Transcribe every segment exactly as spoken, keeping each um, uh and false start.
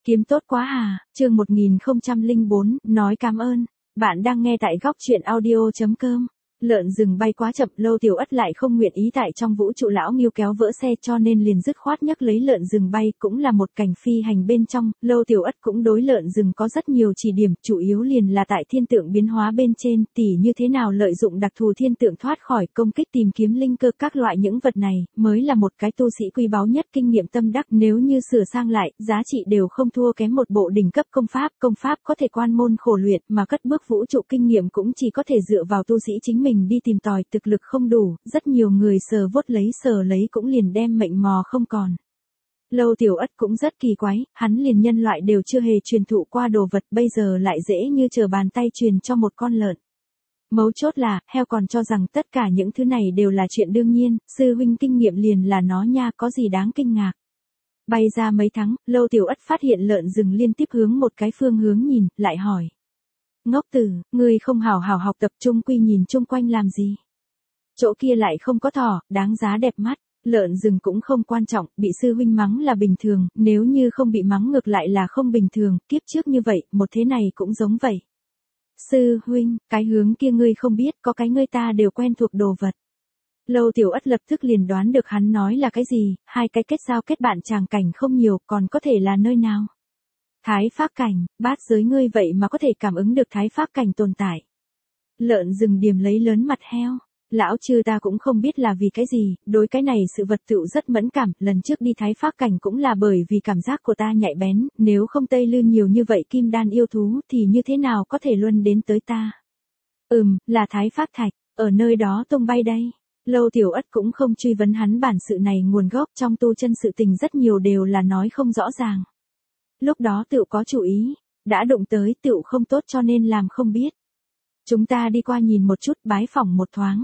Kiếm tốt quá à, chương một nghìn không trăm lẻ bốn, nói cảm ơn. Bạn đang nghe tại góc truyện audio chấm com. Lợn rừng bay quá chậm, Lâu Tiểu Ất lại không nguyện ý tại trong vũ trụ lão Ngưu kéo vỡ xe, cho nên liền dứt khoát nhấc lấy lợn rừng bay, cũng là một cảnh phi hành bên trong. Lâu Tiểu Ất cũng đối lợn rừng có rất nhiều chỉ điểm, chủ yếu liền là tại thiên tượng biến hóa bên trên, tỉ như thế nào lợi dụng đặc thù thiên tượng thoát khỏi công kích, tìm kiếm linh cơ, các loại những vật này mới là một cái tu sĩ quý báu nhất kinh nghiệm tâm đắc. Nếu như sửa sang lại, giá trị đều không thua kém một bộ đỉnh cấp công pháp. Công pháp có thể quan môn khổ luyện, mà cất bước vũ trụ kinh nghiệm cũng chỉ có thể dựa vào tu sĩ chính mình đi tìm tòi, thực lực không đủ, rất nhiều người sờ vuốt lấy sờ lấy cũng liền đem mệnh mò không còn. Lâu Tiểu Ất cũng rất kỳ quái, hắn liền nhân loại đều chưa hề truyền thụ qua đồ vật, bây giờ lại dễ như trở bàn tay truyền cho một con lợn. Mấu chốt là, heo còn cho rằng tất cả những thứ này đều là chuyện đương nhiên, sư huynh kinh nghiệm liền là nó nha, có gì đáng kinh ngạc. Bay ra mấy tháng, Lâu Tiểu Ất phát hiện lợn rừng liên tiếp hướng một cái phương hướng nhìn, lại hỏi. Ngốc tử, ngươi không hào hào học tập, chung quy nhìn chung quanh làm gì? Chỗ kia lại không có thỏ, đáng giá đẹp mắt. Lợn rừng cũng không quan trọng, bị sư huynh mắng là bình thường, nếu như không bị mắng ngược lại là không bình thường, kiếp trước như vậy, một thế này cũng giống vậy. Sư huynh, cái hướng kia ngươi không biết, có cái ngươi ta đều quen thuộc đồ vật. Lâu Tiểu Ất lập tức liền đoán được hắn nói là cái gì, hai cái kết giao kết bạn tràng cảnh không nhiều, còn có thể là nơi nào? Thái Pháp cảnh, bát giới ngươi vậy mà có thể cảm ứng được Thái Pháp cảnh tồn tại. Lợn rừng điềm lấy lớn mặt heo. Lão chư ta cũng không biết là vì cái gì, đối cái này sự vật tựu rất mẫn cảm, lần trước đi Thái Pháp cảnh cũng là bởi vì cảm giác của ta nhạy bén, nếu không Tây Lư nhiều như vậy kim đan yêu thú thì như thế nào có thể luân đến tới ta. Ừm, là Thái Pháp thạch, ở nơi đó tung bay đây. Lâu Tiểu Ất cũng không truy vấn hắn bản sự này nguồn gốc, trong tu chân sự tình rất nhiều đều là nói không rõ ràng. Lúc đó tựu có chủ ý, đã đụng tới tựu không tốt cho nên làm không biết. Chúng ta đi qua nhìn một chút, bái phỏng một thoáng.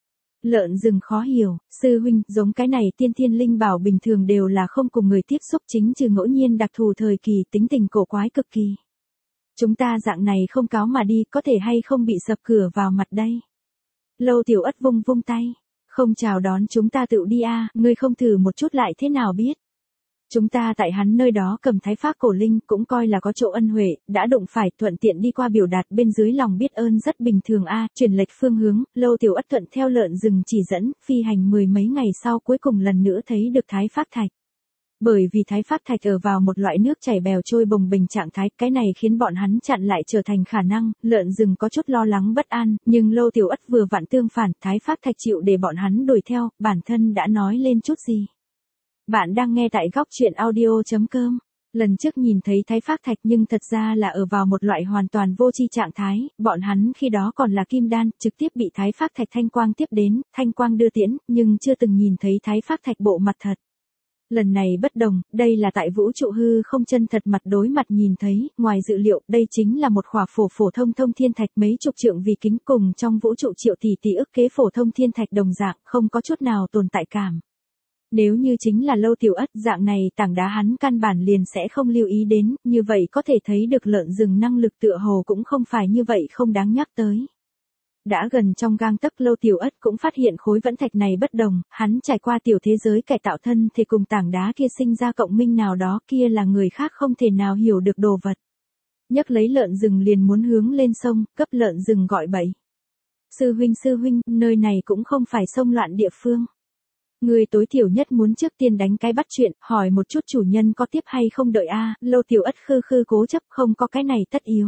Lợn rừng khó hiểu, sư huynh, giống cái này tiên thiên linh bảo bình thường đều là không cùng người tiếp xúc, chính trừ ngẫu nhiên đặc thù thời kỳ, tính tình cổ quái cực kỳ. Chúng ta dạng này không cáo mà đi, có thể hay không bị sập cửa vào mặt đây. Lâu Tiểu Ất vung vung tay, không chào đón chúng ta tự đi a, à, ngươi không thử một chút lại thế nào biết. Chúng ta tại hắn nơi đó cầm Thái Pháp cổ linh, cũng coi là có chỗ ân huệ, đã đụng phải, thuận tiện đi qua biểu đạt bên dưới lòng biết ơn rất bình thường a. À, chuyển lệch phương hướng, Lâu Tiểu Ất thuận theo lợn rừng chỉ dẫn, phi hành mười mấy ngày sau cuối cùng lần nữa thấy được Thái Pháp thạch. Bởi vì Thái Pháp thạch ở vào một loại nước chảy bèo trôi bồng bềnh trạng thái, cái này khiến bọn hắn chặn lại trở thành khả năng, lợn rừng có chút lo lắng bất an, nhưng Lâu Tiểu Ất vừa vặn tương phản, Thái Pháp thạch chịu để bọn hắn đuổi theo, bản thân đã nói lên chút gì. Bạn đang nghe tại góc truyện audio chấm com. Lần trước nhìn thấy Thái Pháp thạch nhưng thật ra là ở vào một loại hoàn toàn vô tri trạng thái, bọn hắn khi đó còn là kim đan, trực tiếp bị Thái Pháp thạch thanh quang tiếp đến, thanh quang đưa tiễn, nhưng chưa từng nhìn thấy Thái Pháp thạch bộ mặt thật. Lần này bất đồng, đây là tại vũ trụ hư không chân thật mặt đối mặt nhìn thấy, ngoài dự liệu, đây chính là một khỏa phổ phổ thông thông thiên thạch mấy chục trượng vì kính, cùng trong vũ trụ triệu tỷ tỷ ức kế phổ thông thiên thạch đồng dạng, không có chút nào tồn tại cảm. Nếu như chính là Lâu Tiểu Ất, dạng này tảng đá hắn căn bản liền sẽ không lưu ý đến, như vậy có thể thấy được lợn rừng năng lực tựa hồ cũng không phải như vậy không đáng nhắc tới. Đã gần trong gang tấc, Lâu Tiểu Ất cũng phát hiện khối vẫn thạch này bất đồng, hắn trải qua tiểu thế giới cải tạo thân thì cùng tảng đá kia sinh ra cộng minh nào đó, kia là người khác không thể nào hiểu được đồ vật. Nhấc lấy lợn rừng liền muốn hướng lên sông, cấp lợn rừng gọi bậy. Sư huynh sư huynh, nơi này cũng không phải sông loạn địa phương. Người tối thiểu nhất muốn trước tiên đánh cái bắt chuyện, hỏi một chút chủ nhân có tiếp hay không đợi a. À, Lâu Tiểu Ất khư khư cố chấp, không có cái này tất yếu.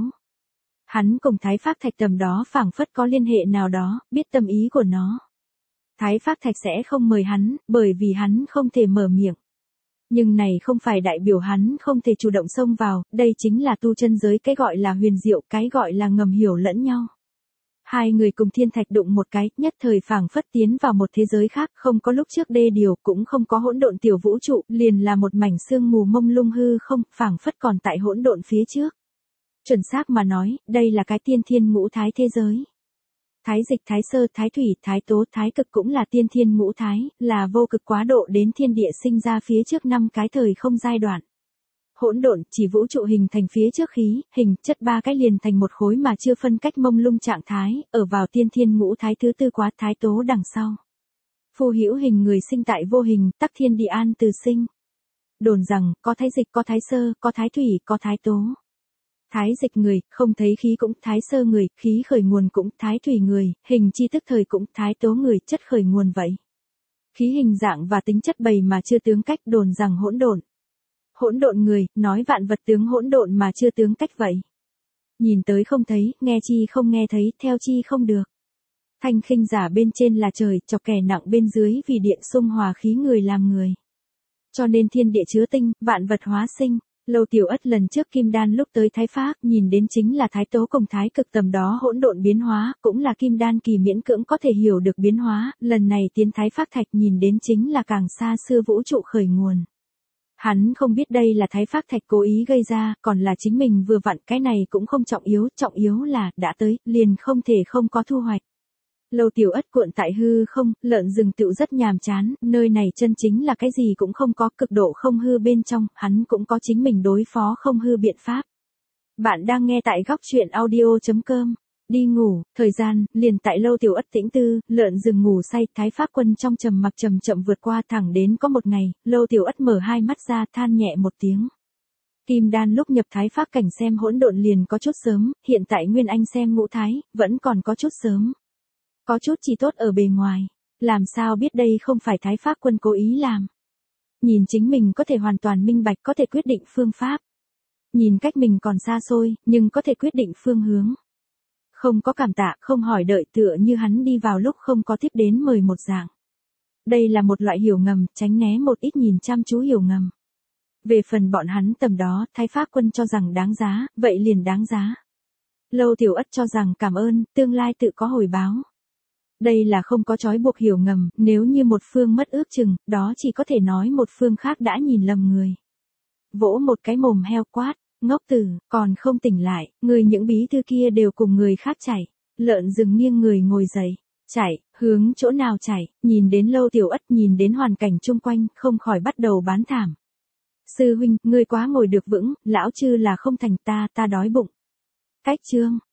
Hắn cùng Thái Pháp thạch tầm đó phảng phất có liên hệ nào đó, biết tâm ý của nó. Thái Pháp thạch sẽ không mời hắn, bởi vì hắn không thể mở miệng. Nhưng này không phải đại biểu hắn không thể chủ động xông vào, đây chính là tu chân giới, cái gọi là huyền diệu, cái gọi là ngầm hiểu lẫn nhau. Hai người cùng thiên thạch đụng một cái, nhất thời phảng phất tiến vào một thế giới khác, không có lúc trước đê điều, cũng không có hỗn độn tiểu vũ trụ, liền là một mảnh sương mù mông lung hư không, phảng phất còn tại hỗn độn phía trước. Chuẩn xác mà nói, đây là cái tiên thiên ngũ thái thế giới. Thái dịch, thái sơ, thái thủy, thái tố, thái cực cũng là tiên thiên ngũ thái, là vô cực quá độ đến thiên địa sinh ra phía trước năm cái thời không giai đoạn. Hỗn độn chỉ vũ trụ hình thành phía trước khí, hình, chất ba cái liền thành một khối mà chưa phân cách mông lung trạng thái, ở vào tiên thiên ngũ thái thứ tư quá thái tố đằng sau. Phù hữu hình người sinh tại vô hình, tắc thiên địa an từ sinh. đồn rằng, có thái dịch, có thái sơ, có thái thủy, có thái tố. Thái dịch người, không thấy khí cũng, thái sơ người, khí khởi nguồn cũng, thái thủy người, hình chi tức thời cũng, thái tố người, chất khởi nguồn vậy. Khí hình dạng và tính chất bày mà chưa tướng cách, đồn rằng hỗn độn. Hỗn độn người, nói vạn vật tướng hỗn độn mà chưa tướng cách vậy. Nhìn tới không thấy, nghe chi không nghe thấy, theo chi không được. Thanh khinh giả bên trên là trời, chọc kẻ nặng bên dưới vì điện xung hòa khí người làm người. Cho nên thiên địa chứa tinh, vạn vật hóa sinh. Lâu Tiểu Ất lần trước kim đan lúc tới Thái Phác, nhìn đến chính là Thái Tố cùng Thái Cực tầm đó hỗn độn biến hóa, cũng là kim đan kỳ miễn cưỡng có thể hiểu được biến hóa, lần này tiến Thái Phác Thạch nhìn đến chính là càng xa xưa vũ trụ khởi nguồn. Hắn không biết đây là Thái Phác Thạch cố ý gây ra, còn là chính mình vừa vặn, cái này cũng không trọng yếu, trọng yếu là, đã tới, liền không thể không có thu hoạch. Lâu Tiểu Ất cuộn tại hư không, lợn rừng tựu rất nhàm chán, nơi này chân chính là cái gì cũng không có, cực độ không hư bên trong, hắn cũng có chính mình đối phó không hư biện pháp. Bạn đang nghe tại góc truyện audio chấm com. Đi ngủ, thời gian, liền tại Lâu Tiểu Ất tĩnh tư, lợn rừng ngủ say, Thái Phác Quân trong trầm mặc chậm chậm vượt qua thẳng đến có một ngày, Lâu Tiểu Ất mở hai mắt ra than nhẹ một tiếng. Kim đan lúc nhập Thái Phác cảnh xem hỗn độn liền có chút sớm, hiện tại Nguyên Anh xem ngũ thái, vẫn còn có chút sớm. Có chút chỉ tốt ở bề ngoài, làm sao biết đây không phải Thái Phác Quân cố ý làm. Nhìn chính mình có thể hoàn toàn minh bạch có thể quyết định phương pháp. Nhìn cách mình còn xa xôi, nhưng có thể quyết định phương hướng. Không có cảm tạ, không hỏi đợi tựa như hắn đi vào lúc không có tiếp đến mời một dạng. Đây là một loại hiểu ngầm, tránh né một ít nhìn chăm chú hiểu ngầm. Về phần bọn hắn tầm đó, Thái Phác Quân cho rằng đáng giá, vậy liền đáng giá. Lâu Tiểu Ất cho rằng cảm ơn, tương lai tự có hồi báo. Đây là không có trói buộc hiểu ngầm, nếu như một phương mất ước chừng, đó chỉ có thể nói một phương khác đã nhìn lầm người. Vỗ một cái mồm heo quát, ngốc tử, còn không tỉnh lại, người những bí thư kia đều cùng người khác chạy. Lợn rừng nghiêng người ngồi dậy, chạy, hướng chỗ nào chạy, nhìn đến Lâu Tiểu Ất nhìn đến hoàn cảnh chung quanh, không khỏi bắt đầu bán thảm. Sư huynh, ngươi quá ngồi được vững, lão chư là không thành ta, ta đói bụng. Cách chương.